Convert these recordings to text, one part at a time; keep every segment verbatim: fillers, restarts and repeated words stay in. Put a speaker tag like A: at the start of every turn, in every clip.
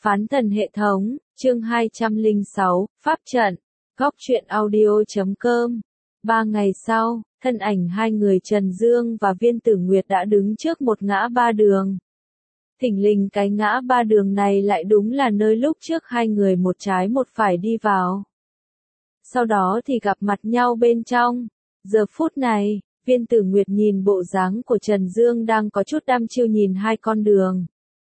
A: Phán thần hệ thống, chương hai trăm lẻ sáu, Pháp trận, góc truyện audio chấm com. Ba ngày sau, thân ảnh hai người Trần Dương và Viên Tử Nguyệt đã đứng trước một ngã ba đường. Thình lình cái ngã ba đường này lại đúng là nơi lúc trước hai người một trái một phải đi vào. Sau đó thì gặp mặt nhau bên trong. Giờ phút này, Viên Tử Nguyệt nhìn bộ dáng của Trần Dương đang có chút đăm chiêu nhìn hai con đường.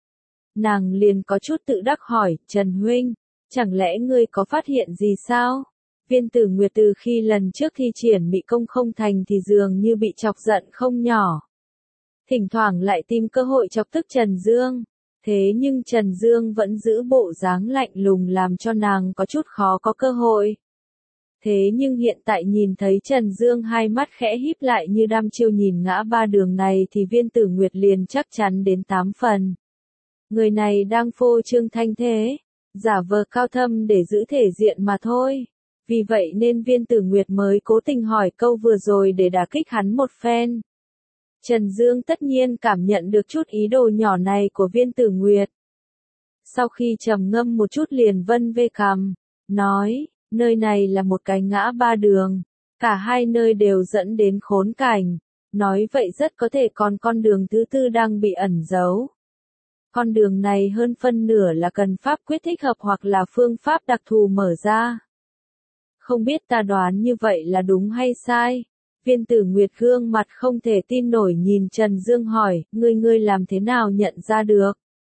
A: Nàng liền có chút tự đắc hỏi, Trần Huynh, chẳng lẽ ngươi có phát hiện gì sao? Viên Tử Nguyệt từ khi lần trước thi triển mị công không thành thì dường như bị chọc giận không nhỏ. Thỉnh thoảng lại tìm cơ hội chọc tức Trần Dương. Thế nhưng Trần Dương vẫn giữ bộ dáng lạnh lùng làm cho nàng có chút khó có cơ hội. Thế nhưng hiện tại nhìn thấy Trần Dương hai mắt khẽ híp lại như đăm chiêu nhìn ngã ba đường này thì Viên Tử Nguyệt liền chắc chắn đến tám phần. Người này đang phô trương thanh thế, giả vờ cao thâm để giữ thể diện mà thôi. Vì vậy nên Viên Tử Nguyệt mới cố tình hỏi câu vừa rồi để đả kích hắn một phen. Trần Dương tất nhiên cảm nhận được chút ý đồ nhỏ này của Viên Tử Nguyệt. Sau khi trầm ngâm một chút liền vân vê cằm, nói, nơi này là một cái ngã ba đường, cả hai nơi đều dẫn đến khốn cảnh, nói vậy rất có thể còn con đường thứ tư đang bị ẩn giấu. Con đường này hơn phân nửa là cần pháp quyết thích hợp hoặc là phương pháp đặc thù mở ra. Không biết ta đoán như vậy là đúng hay sai? Viên Tử Nguyệt gương mặt không thể tin nổi nhìn Trần Dương hỏi, ngươi ngươi làm thế nào nhận ra được?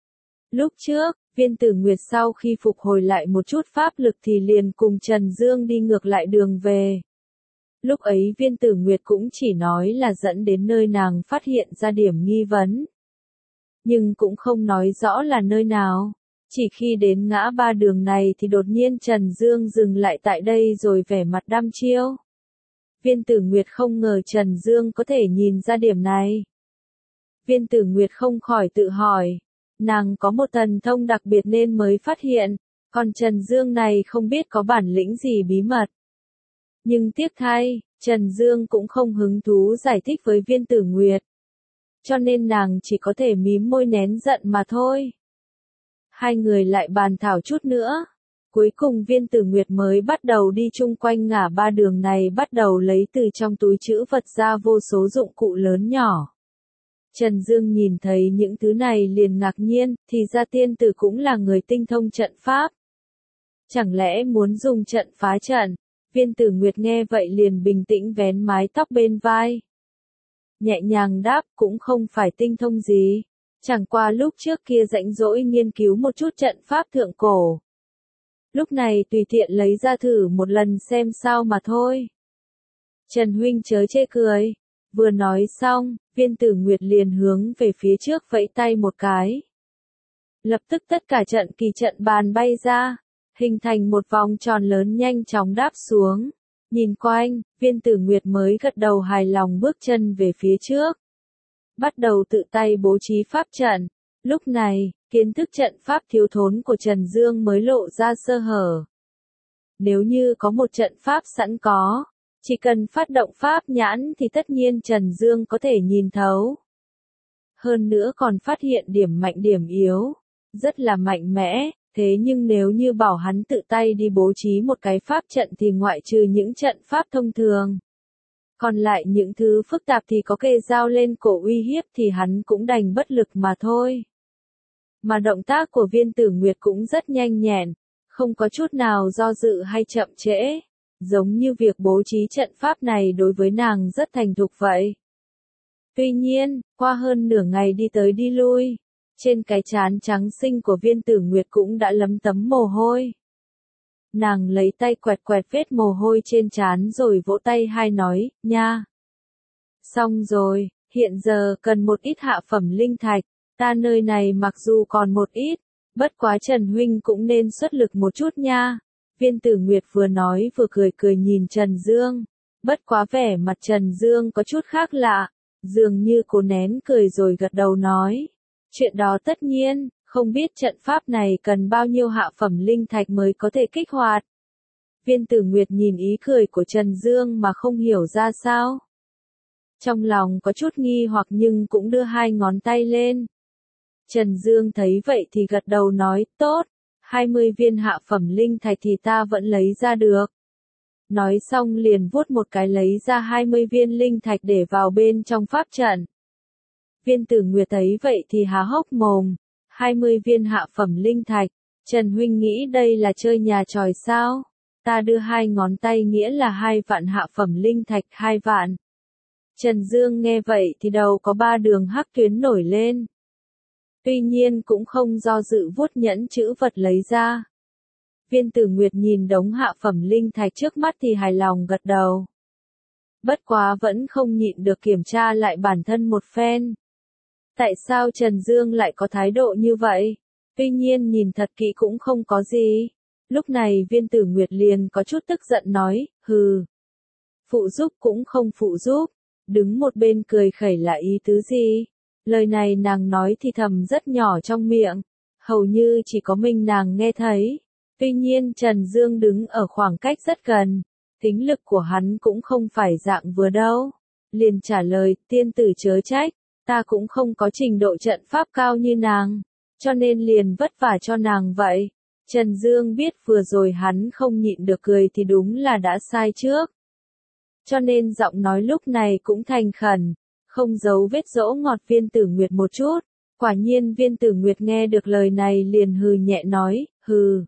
A: Lúc trước, Viên Tử Nguyệt sau khi phục hồi lại một chút pháp lực thì liền cùng Trần Dương đi ngược lại đường về. Lúc ấy Viên Tử Nguyệt cũng chỉ nói là dẫn đến nơi nàng phát hiện ra điểm nghi vấn. Nhưng cũng không nói rõ là nơi nào. Chỉ khi đến ngã ba đường này thì đột nhiên Trần Dương dừng lại tại đây rồi vẻ mặt đăm chiêu. Viên Tử Nguyệt không ngờ Trần Dương có thể nhìn ra điểm này. Viên Tử Nguyệt không khỏi tự hỏi, nàng có một thần thông đặc biệt nên mới phát hiện, còn Trần Dương này không biết có bản lĩnh gì bí mật. Nhưng tiếc thay, Trần Dương cũng không hứng thú giải thích với Viên Tử Nguyệt. Cho nên nàng chỉ có thể mím môi nén giận mà thôi. Hai người lại bàn thảo chút nữa. Cuối cùng Viên Tử Nguyệt mới bắt đầu đi chung quanh ngã ba đường này bắt đầu lấy từ trong túi trữ vật ra vô số dụng cụ lớn nhỏ. Trần Dương nhìn thấy những thứ này liền ngạc nhiên, thì ra tiên tử cũng là người tinh thông trận pháp. Chẳng lẽ muốn dùng trận phá trận? Viên Tử Nguyệt nghe vậy liền bình tĩnh vén mái tóc bên vai. Nhẹ nhàng đáp, cũng không phải tinh thông gì. Chẳng qua lúc trước kia rãnh rỗi nghiên cứu một chút trận pháp thượng cổ. Lúc này tùy tiện lấy ra thử một lần xem sao mà thôi. Trần Huynh chớ chê cười. Vừa nói xong, Viên Tử Nguyệt liền hướng về phía trước vẫy tay một cái. Lập tức tất cả trận kỳ trận bàn bay ra, hình thành một vòng tròn lớn nhanh chóng đáp xuống. Nhìn quanh, Viên Tử Nguyệt mới gật đầu hài lòng bước chân về phía trước. Bắt đầu tự tay bố trí pháp trận. Lúc này, kiến thức trận pháp thiếu thốn của Trần Dương mới lộ ra sơ hở. Nếu như có một trận pháp sẵn có, chỉ cần phát động pháp nhãn thì tất nhiên Trần Dương có thể nhìn thấu. Hơn nữa còn phát hiện điểm mạnh điểm yếu, rất là mạnh mẽ. Thế nhưng nếu như bảo hắn tự tay đi bố trí một cái pháp trận thì ngoại trừ những trận pháp thông thường. Còn lại những thứ phức tạp thì có kê dao lên cổ uy hiếp thì hắn cũng đành bất lực mà thôi. Mà động tác của Viên Tử Nguyệt cũng rất nhanh nhẹn, không có chút nào do dự hay chậm trễ. Giống như việc bố trí trận pháp này đối với nàng rất thành thục vậy. Tuy nhiên, qua hơn nửa ngày đi tới đi lui, trên cái trán trắng xinh của Viên Tử Nguyệt cũng đã lấm tấm mồ hôi. Nàng lấy tay quẹt quẹt vết mồ hôi trên trán rồi vỗ tay hai nói, nha. Xong rồi, hiện giờ cần một ít hạ phẩm linh thạch, ta nơi này mặc dù còn một ít, bất quá Trần Huynh cũng nên xuất lực một chút nha. Viên Tử Nguyệt vừa nói vừa cười cười nhìn Trần Dương, bất quá vẻ mặt Trần Dương có chút khác lạ, dường như cố nén cười rồi gật đầu nói. Chuyện đó tất nhiên, không biết trận pháp này cần bao nhiêu hạ phẩm linh thạch mới có thể kích hoạt. Viên Tử Nguyệt nhìn ý cười của Trần Dương mà không hiểu ra sao. Trong lòng có chút nghi hoặc nhưng cũng đưa hai ngón tay lên. Trần Dương thấy vậy thì gật đầu nói, tốt, hai mươi viên hạ phẩm linh thạch thì ta vẫn lấy ra được. Nói xong liền vuốt một cái lấy ra hai mươi viên linh thạch để vào bên trong pháp trận. Viên Tử Nguyệt thấy vậy thì há hốc mồm, hai mươi viên hạ phẩm linh thạch, Trần huynh nghĩ đây là chơi nhà tròi sao? Ta đưa hai ngón tay nghĩa là hai vạn hạ phẩm linh thạch, hai vạn. Trần Dương nghe vậy thì đầu có ba đường hắc tuyến nổi lên. Tuy nhiên cũng không do dự vuốt nhẫn chữ vật lấy ra. Viên Tử Nguyệt nhìn đống hạ phẩm linh thạch trước mắt thì hài lòng gật đầu. Bất quá vẫn không nhịn được kiểm tra lại bản thân một phen. Tại sao Trần Dương lại có thái độ như vậy? Tuy nhiên nhìn thật kỹ cũng không có gì. Lúc này Viên Tử Nguyệt liền có chút tức giận nói, hừ. Phụ giúp cũng không phụ giúp. Đứng một bên cười khẩy là ý tứ gì? Lời này nàng nói thì thầm rất nhỏ trong miệng. Hầu như chỉ có mình nàng nghe thấy. Tuy nhiên Trần Dương đứng ở khoảng cách rất gần. Tính lực của hắn cũng không phải dạng vừa đâu. Liền trả lời, tiên tử chớ trách. Ta cũng không có trình độ trận pháp cao như nàng. Cho nên liền vất vả cho nàng vậy. Trần Dương biết vừa rồi hắn không nhịn được cười thì đúng là đã sai trước. Cho nên giọng nói lúc này cũng thành khẩn, không giấu vết dỗ ngọt Viên Tử Nguyệt một chút. Quả nhiên Viên Tử Nguyệt nghe được lời này liền hừ nhẹ nói, hừ.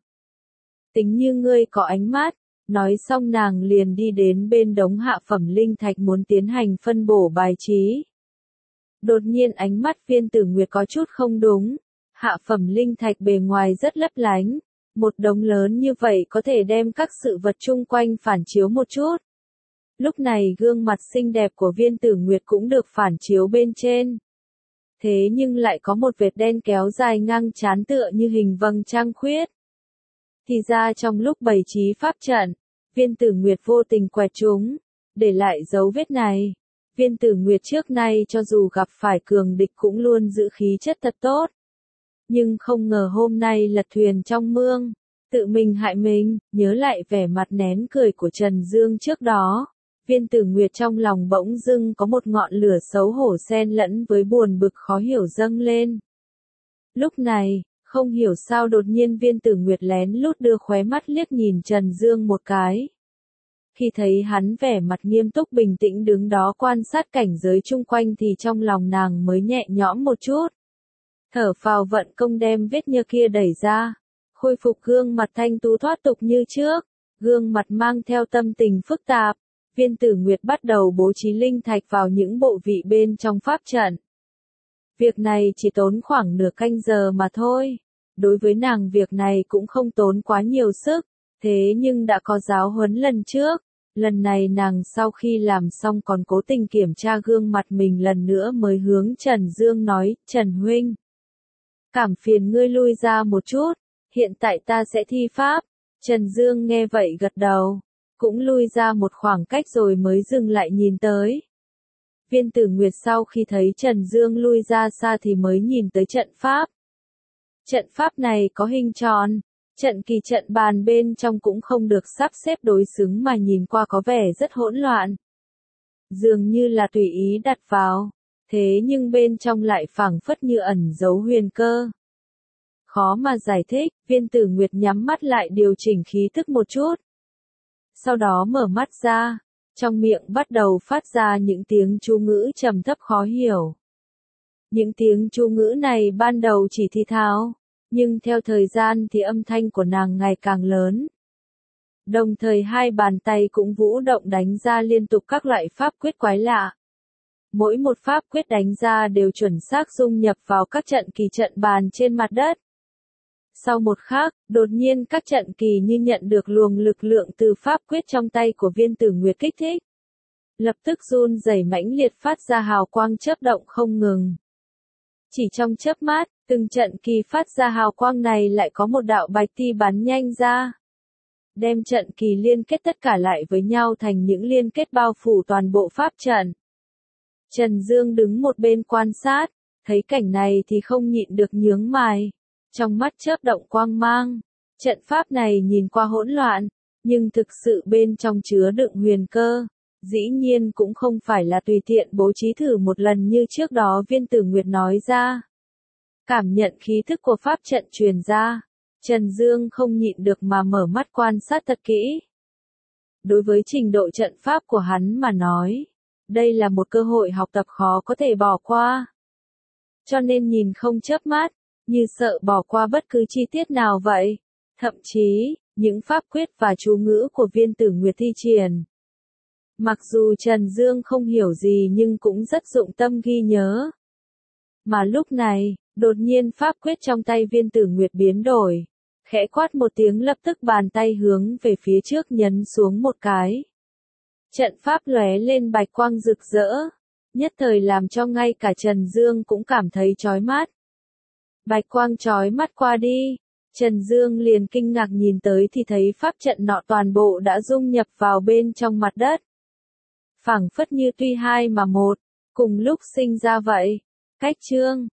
A: Tính như ngươi có ánh mắt. Nói xong nàng liền đi đến bên đống hạ phẩm linh thạch muốn tiến hành phân bổ bài trí. Đột nhiên ánh mắt Viên Tử Nguyệt có chút không đúng. Hạ phẩm linh thạch bề ngoài rất lấp lánh. Một đống lớn như vậy có thể đem các sự vật chung quanh phản chiếu một chút. Lúc này gương mặt xinh đẹp của Viên Tử Nguyệt cũng được phản chiếu bên trên. Thế nhưng lại có một vệt đen kéo dài ngang trán tựa như hình vầng trăng khuyết. Thì ra trong lúc bày trí pháp trận, Viên Tử Nguyệt vô tình quẹt chúng, để lại dấu vết này. Viên Tử Nguyệt trước nay cho dù gặp phải cường địch cũng luôn giữ khí chất thật tốt. Nhưng không ngờ hôm nay lật thuyền trong mương, tự mình hại mình, nhớ lại vẻ mặt nén cười của Trần Dương trước đó. Viên Tử Nguyệt trong lòng bỗng dưng có một ngọn lửa xấu hổ xen lẫn với buồn bực khó hiểu dâng lên. Lúc này, không hiểu sao đột nhiên Viên Tử Nguyệt lén lút đưa khóe mắt liếc nhìn Trần Dương một cái. Khi thấy hắn vẻ mặt nghiêm túc bình tĩnh đứng đó quan sát cảnh giới chung quanh thì trong lòng nàng mới nhẹ nhõm một chút. Thở phào vận công đem vết nhơ kia đẩy ra, khôi phục gương mặt thanh tú thoát tục như trước, gương mặt mang theo tâm tình phức tạp. Viên Tử Nguyệt bắt đầu bố trí linh thạch vào những bộ vị bên trong pháp trận. Việc này chỉ tốn khoảng nửa canh giờ mà thôi. Đối với nàng việc này cũng không tốn quá nhiều sức, thế nhưng đã có giáo huấn lần trước. Lần này nàng sau khi làm xong còn cố tình kiểm tra gương mặt mình lần nữa mới hướng Trần Dương nói, Trần Huynh. Cảm phiền ngươi lui ra một chút, hiện tại ta sẽ thi pháp. Trần Dương nghe vậy gật đầu, cũng lui ra một khoảng cách rồi mới dừng lại nhìn tới. Viên Tử Nguyệt sau khi thấy Trần Dương lui ra xa thì mới nhìn tới trận pháp. Trận pháp này có hình tròn, trận kỳ trận bàn bên trong cũng không được sắp xếp đối xứng mà nhìn qua có vẻ rất hỗn loạn. Dường như là tùy ý đặt vào, thế nhưng bên trong lại phảng phất như ẩn giấu huyền cơ. Khó mà giải thích, Viên Tử Nguyệt nhắm mắt lại điều chỉnh khí thức một chút. Sau đó mở mắt ra, trong miệng bắt đầu phát ra những tiếng chú ngữ trầm thấp khó hiểu. Những tiếng chú ngữ này ban đầu chỉ thì thào, nhưng theo thời gian thì âm thanh của nàng ngày càng lớn. Đồng thời hai bàn tay cũng vũ động đánh ra liên tục các loại pháp quyết quái lạ. Mỗi một pháp quyết đánh ra đều chuẩn xác dung nhập vào các trận kỳ trận bàn trên mặt đất. Sau một khắc, đột nhiên các trận kỳ như nhận được luồng lực lượng từ pháp quyết trong tay của Viên Tử Nguyệt kích thích. Lập tức run rẩy mãnh liệt phát ra hào quang chớp động không ngừng. Chỉ trong chớp mắt, từng trận kỳ phát ra hào quang này lại có một đạo bạch ti bắn nhanh ra. Đem trận kỳ liên kết tất cả lại với nhau thành những liên kết bao phủ toàn bộ pháp trận. Trần Dương đứng một bên quan sát, thấy cảnh này thì không nhịn được nhướng mày. Trong mắt chớp động quang mang, trận pháp này nhìn qua hỗn loạn, nhưng thực sự bên trong chứa đựng huyền cơ, dĩ nhiên cũng không phải là tùy tiện bố trí thử một lần như trước đó Viên Tử Nguyệt nói ra. Cảm nhận khí thức của pháp trận truyền ra, Trần Dương không nhịn được mà mở mắt quan sát thật kỹ. Đối với trình độ trận pháp của hắn mà nói, đây là một cơ hội học tập khó có thể bỏ qua. Cho nên nhìn không chớp mắt, như sợ bỏ qua bất cứ chi tiết nào vậy. Thậm chí, những pháp quyết và chú ngữ của Viên Tử Nguyệt thi triển. Mặc dù Trần Dương không hiểu gì nhưng cũng rất dụng tâm ghi nhớ. Mà lúc này, đột nhiên pháp quyết trong tay Viên Tử Nguyệt biến đổi. Khẽ quát một tiếng lập tức bàn tay hướng về phía trước nhấn xuống một cái. Trận pháp lóe lên bạch quang rực rỡ, nhất thời làm cho ngay cả Trần Dương cũng cảm thấy chói mắt. Bạch quang chói mắt qua đi, Trần Dương liền kinh ngạc nhìn tới thì thấy pháp trận nọ toàn bộ đã dung nhập vào bên trong mặt đất. Phảng phất như tuy hai mà một, cùng lúc sinh ra vậy. Cách chương